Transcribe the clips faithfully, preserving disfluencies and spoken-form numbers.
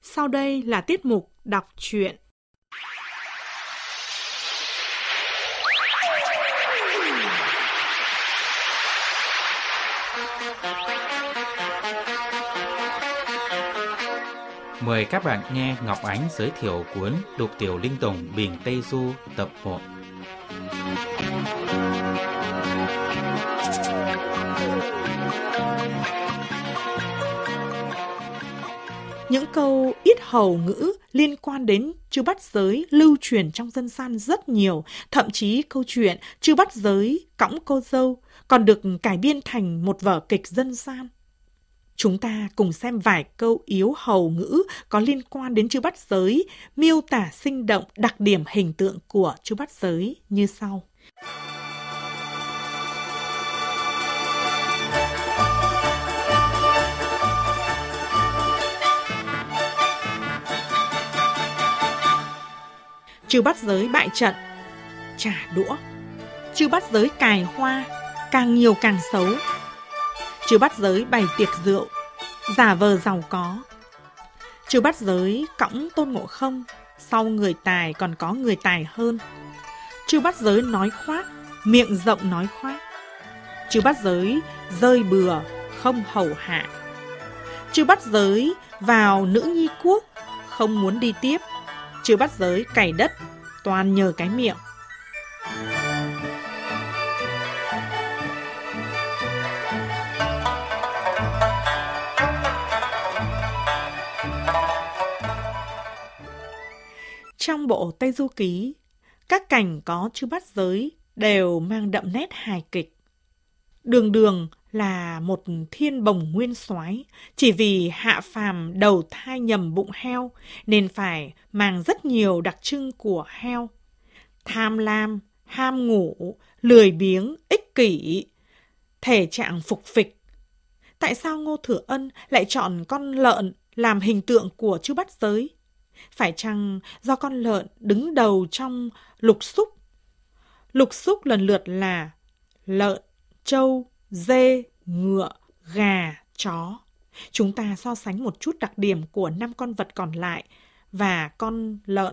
Sau đây là tiết mục đọc truyện. Mời các bạn nghe Ngọc Ánh giới thiệu cuốn Lục Tiểu Linh Tùng Bình Tây Du tập một. Những câu yết hầu ngữ liên quan đến Chư Bắt Giới lưu truyền trong dân gian rất nhiều, thậm chí câu chuyện Chư Bắt Giới cõng cô dâu còn được cải biên thành một vở kịch dân gian. Chúng ta cùng xem vài câu yếu hầu ngữ có liên quan đến Chư Bắt Giới, miêu tả sinh động đặc điểm hình tượng của Chư Bắt Giới như sau. Chư Bắt Giới bại trận, trả đũa. Chư Bắt Giới cài hoa, càng nhiều càng xấu. Chư Bắt Giới bày tiệc rượu, giả vờ giàu có. Chư Bắt Giới cõng Tôn Ngộ Không, sau người tài còn có người tài hơn. Chư Bắt Giới nói khoác, miệng rộng nói khoác. Chư Bắt Giới rơi bừa, không hầu hạ. Chư Bắt Giới vào nữ nhi quốc, không muốn đi tiếp. Chư Bắt Giới cày đất, toàn nhờ cái miệng. Trong bộ Tây Du Ký, các cảnh có Chư Bắt Giới đều mang đậm nét hài kịch. Đường Đường là một thiên bồng nguyên soái, chỉ vì hạ phàm đầu thai nhầm bụng heo nên phải mang rất nhiều đặc trưng của heo. Tham lam, ham ngủ, lười biếng, ích kỷ, thể trạng phục phịch. Tại sao Ngô Thừa Ân lại chọn con lợn làm hình tượng của Chư Bắt Giới? Phải chăng do con lợn đứng đầu trong lục xúc? Lục xúc lần lượt là lợn, trâu, dê, ngựa, gà, chó. Chúng ta so sánh một chút đặc điểm của năm con vật còn lại và con lợn.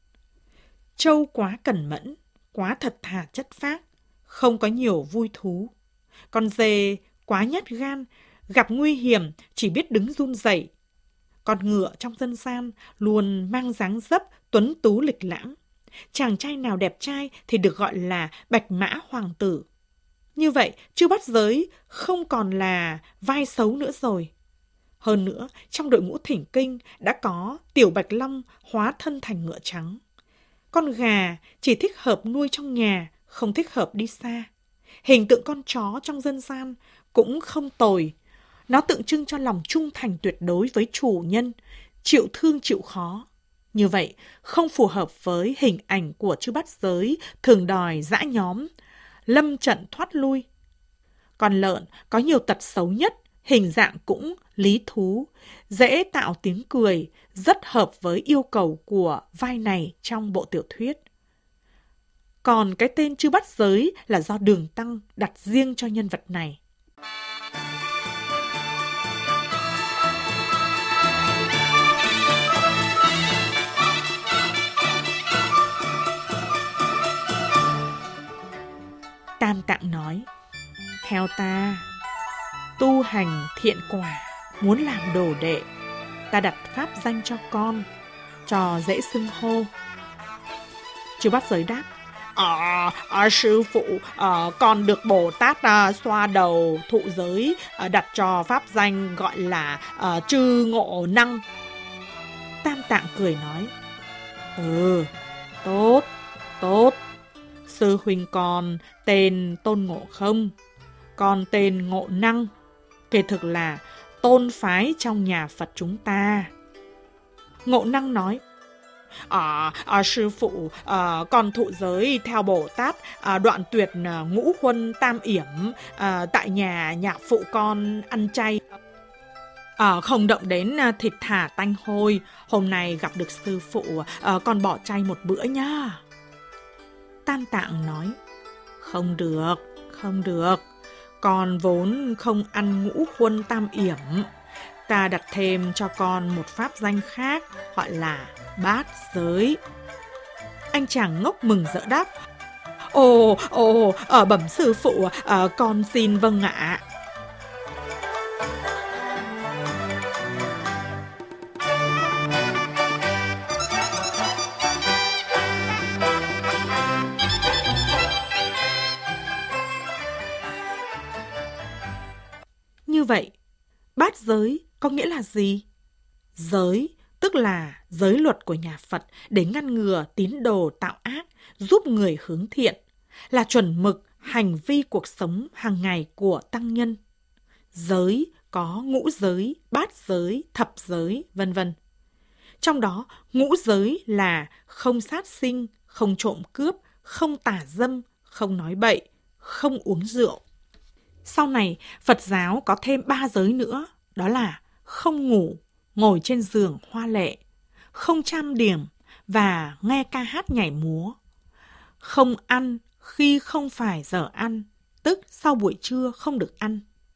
Trâu quá cẩn mẫn, quá thật thà chất phác, không có nhiều vui thú. Con dê quá nhát gan, gặp nguy hiểm chỉ biết đứng run rẩy. Con ngựa trong dân gian luôn mang dáng dấp tuấn tú lịch lãm. Chàng trai nào đẹp trai thì được gọi là bạch mã hoàng tử. Như vậy, Chư Bắt Giới không còn là vai xấu nữa rồi. Hơn nữa, trong đội ngũ thỉnh kinh đã có Tiểu Bạch Long hóa thân thành ngựa trắng. Con gà chỉ thích hợp nuôi trong nhà, không thích hợp đi xa. Hình tượng con chó trong dân gian cũng không tồi. Nó tượng trưng cho lòng trung thành tuyệt đối với chủ nhân, chịu thương chịu khó. Như vậy, không phù hợp với hình ảnh của Chư Bắt Giới thường đòi dã nhóm, lâm trận thoát lui. Con lợn có nhiều tật xấu nhất, hình dạng cũng lý thú, dễ tạo tiếng cười, rất hợp với yêu cầu của vai này trong bộ tiểu thuyết. Còn cái tên Chư Bắt Giới là do Đường Tăng đặt riêng cho nhân vật này. Tam Tạng nói, theo ta, tu hành thiện quả, muốn làm đồ đệ, ta đặt pháp danh cho con, cho dễ xưng hô. Chư Bắt Giới đáp, À, à, sư phụ, à, con được Bồ Tát à, xoa đầu thụ giới, à, đặt cho pháp danh gọi là à, Chư Ngộ Năng. Tam Tạng cười nói, Ừ, tốt, tốt. Sư huynh con tên Tôn Ngộ Không, con tên Ngộ Năng, kể thực là tôn phái trong nhà Phật chúng ta. Ngộ Năng nói, À, à sư phụ, à, con thụ giới theo Bồ Tát, à, đoạn tuyệt à, ngũ huân tam yểm, à, tại nhà nhạc phụ con ăn chay, à, không động đến à, thịt thả tanh hôi. Hôm nay gặp được sư phụ, à, con bỏ chay một bữa nhá. Tam Tạng nói, không được, không được, con vốn không ăn ngũ huân tam yểm. ta đặt thêm cho con một pháp danh khác, gọi là bát giới. Anh chàng ngốc mừng rỡ đáp: Ồ, ồ, ở bẩm sư phụ, à, con xin vâng ạ. Như vậy, bát giới có nghĩa là gì? Giới tức là giới luật của nhà Phật để ngăn ngừa tín đồ tạo ác, giúp người hướng thiện, là chuẩn mực hành vi cuộc sống hàng ngày của tăng nhân. Giới có ngũ giới, bát giới, thập giới, vân vân. Trong đó, ngũ giới là không sát sinh, không trộm cướp, không tà dâm, không nói bậy, không uống rượu. Sau này, Phật giáo có thêm ba giới nữa, đó là không ngủ, ngồi trên giường hoa lệ, không trang điểm và nghe ca hát nhảy múa. Không ăn khi không phải giờ ăn, tức sau buổi trưa không được ăn.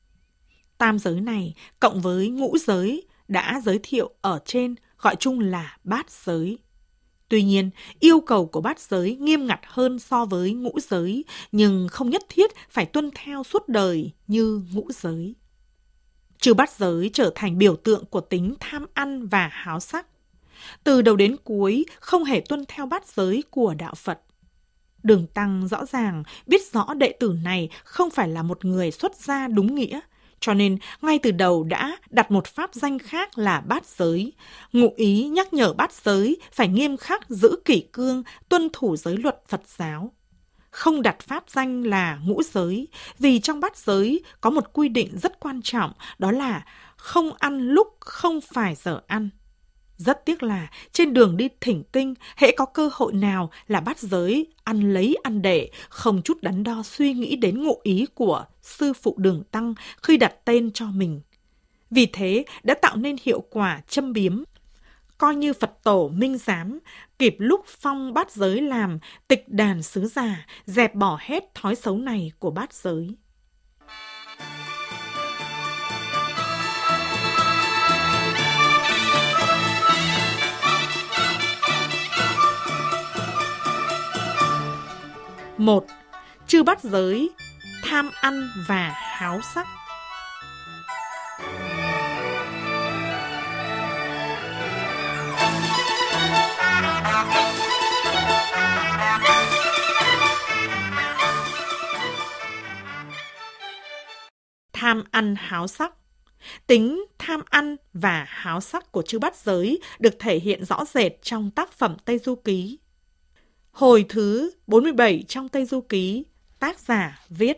Tam giới này cộng với ngũ giới đã giới thiệu ở trên gọi chung là bát giới. Tuy nhiên, yêu cầu của bát giới nghiêm ngặt hơn so với ngũ giới, nhưng không nhất thiết phải tuân theo suốt đời như ngũ giới. Trừ bát giới trở thành biểu tượng của tính tham ăn và háo sắc. Từ đầu đến cuối không hề tuân theo bát giới của đạo Phật. Đường Tăng rõ ràng biết rõ đệ tử này không phải là một người xuất gia đúng nghĩa, cho nên ngay từ đầu đã đặt một pháp danh khác là bát giới, ngụ ý nhắc nhở bát giới phải nghiêm khắc giữ kỷ cương, tuân thủ giới luật Phật giáo. Không đặt pháp danh là ngũ giới, vì trong bát giới có một quy định rất quan trọng, đó là không ăn lúc không phải giờ ăn. Rất tiếc là trên đường đi thỉnh kinh, hễ có cơ hội nào là bát giới, ăn lấy ăn để, không chút đắn đo suy nghĩ đến ngụ ý của sư phụ Đường Tăng khi đặt tên cho mình. Vì thế đã tạo nên hiệu quả châm biếm. Coi như Phật tổ minh giám, kịp lúc phong bát giới làm tịch đàn sứ giả, dẹp bỏ hết thói xấu này của bát giới. Một, chư bát giới, tham ăn và háo sắc. Tham ăn háo sắc. Tính tham ăn và háo sắc của chư bát giới được thể hiện rõ rệt trong tác phẩm Tây Du Ký. Hồi thứ bốn mươi bảy trong Tây Du Ký, tác giả viết: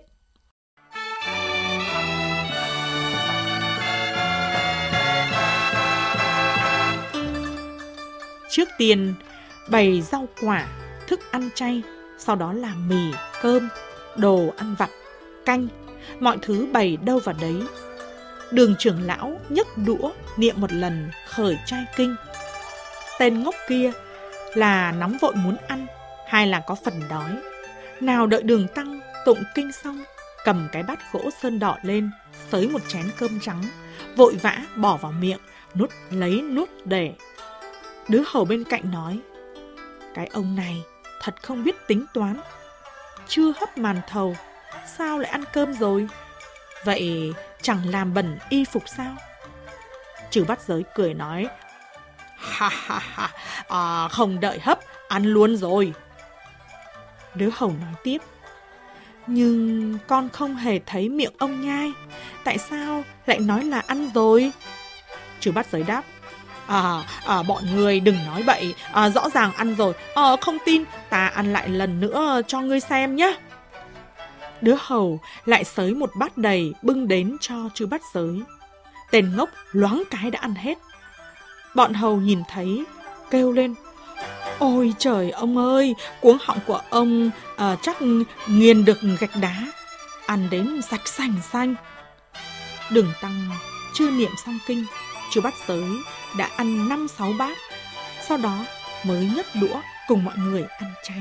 Trước tiên, bày rau quả, thức ăn chay, sau đó là mì, cơm, đồ ăn vặt, canh, mọi thứ bày đâu vào đấy. Đường trưởng lão nhấc đũa niệm một lần khởi trai kinh. Tên ngốc kia là nóng vội muốn ăn, hay là có phần đói. Nào đợi Đường Tăng tụng kinh xong, cầm cái bát gỗ sơn đỏ lên, xới một chén cơm trắng, vội vã bỏ vào miệng, nuốt lấy nuốt để. Đứa hầu bên cạnh nói: Cái ông này thật không biết tính toán. Chưa hấp màn thầu, sao lại ăn cơm rồi? Vậy chẳng làm bẩn y phục sao? Chư bát giới cười nói: Ha ha ha, à, không đợi hấp, ăn luôn rồi. Đứa hầu nói tiếp: Nhưng con không hề thấy miệng ông nhai, tại sao lại nói là ăn rồi? Chư bát giới đáp: À, à bọn người đừng nói bậy, à, rõ ràng ăn rồi, à, không tin, ta ăn lại lần nữa cho ngươi xem nhé. Đứa hầu lại xới một bát đầy bưng đến cho chư bát giới. Tên ngốc loáng cái đã ăn hết. Bọn hầu nhìn thấy, kêu lên: Ôi trời ông ơi, cuống họng của ông à, chắc nghiền được gạch đá, ăn đến sạch sành xanh. Đường Tăng chưa niệm xong kinh, chư bát giới đã ăn năm sáu bát, sau đó mới nhấc đũa cùng mọi người ăn chay.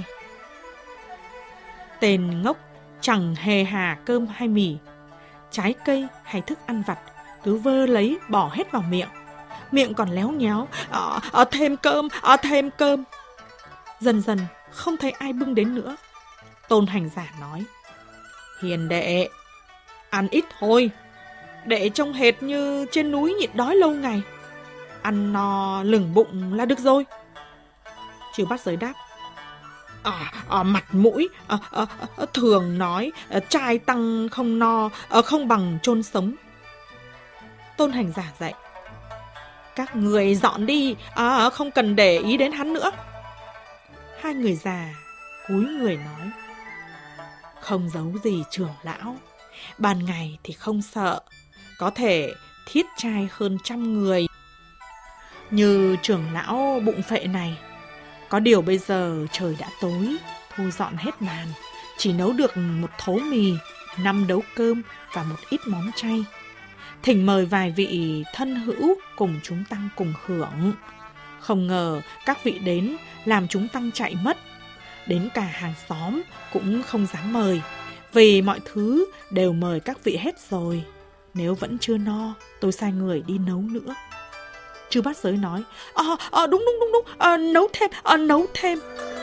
Tên ngốc chẳng hề hà cơm hay mì, trái cây hay thức ăn vặt, cứ vơ lấy bỏ hết vào miệng. Miệng còn léo nhéo, à, à, thêm cơm, à, thêm cơm. Dần dần không thấy ai bưng đến nữa. Tôn hành giả nói, hiền đệ, ăn ít thôi, đệ trông hệt như trên núi nhịn đói lâu ngày. Ăn no lửng bụng là được rồi. Chư Bát Giới đáp, à, à, mặt mũi, à, à, à, thường nói à, trai tăng không no, à, không bằng chôn sống. Tôn hành giả dạy, các người dọn đi, à, không cần để ý đến hắn nữa. Hai người già cúi người nói, không giấu gì trưởng lão, ban ngày thì không sợ, có thể thiết trai hơn trăm người. Như trưởng lão bụng phệ này, có điều bây giờ trời đã tối, thu dọn hết màn, chỉ nấu được một thố mì, năm đấu cơm và một ít món chay. Thỉnh mời vài vị thân hữu cùng chúng tăng cùng hưởng. Không ngờ các vị đến làm chúng tăng chạy mất. Đến cả hàng xóm cũng không dám mời, vì mọi thứ đều mời các vị hết rồi. Nếu vẫn chưa no, tôi sai người đi nấu nữa. Chư Bát Giới nói, à, à, đúng đúng đúng đúng, à, nấu thêm, à, nấu thêm.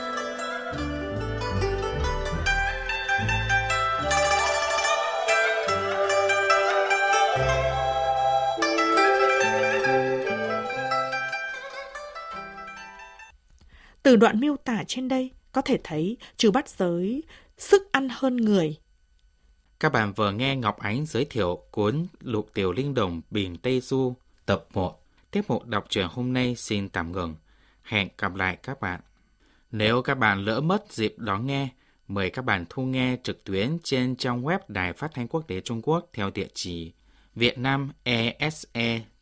Từ đoạn miêu tả trên đây có thể thấy Chư Bát Giới sức ăn hơn người. Các bạn vừa nghe Ngọc Ánh giới thiệu cuốn Lục Tiểu Linh Đồng Biển Tây Du tập một. Tiết mục đọc truyện hôm nay xin tạm ngừng. Hẹn gặp lại các bạn. Nếu các bạn lỡ mất dịp đón nghe, mời các bạn thu nghe trực tuyến trên trang web Đài Phát thanh Quốc tế Trung Quốc theo địa chỉ vietnamese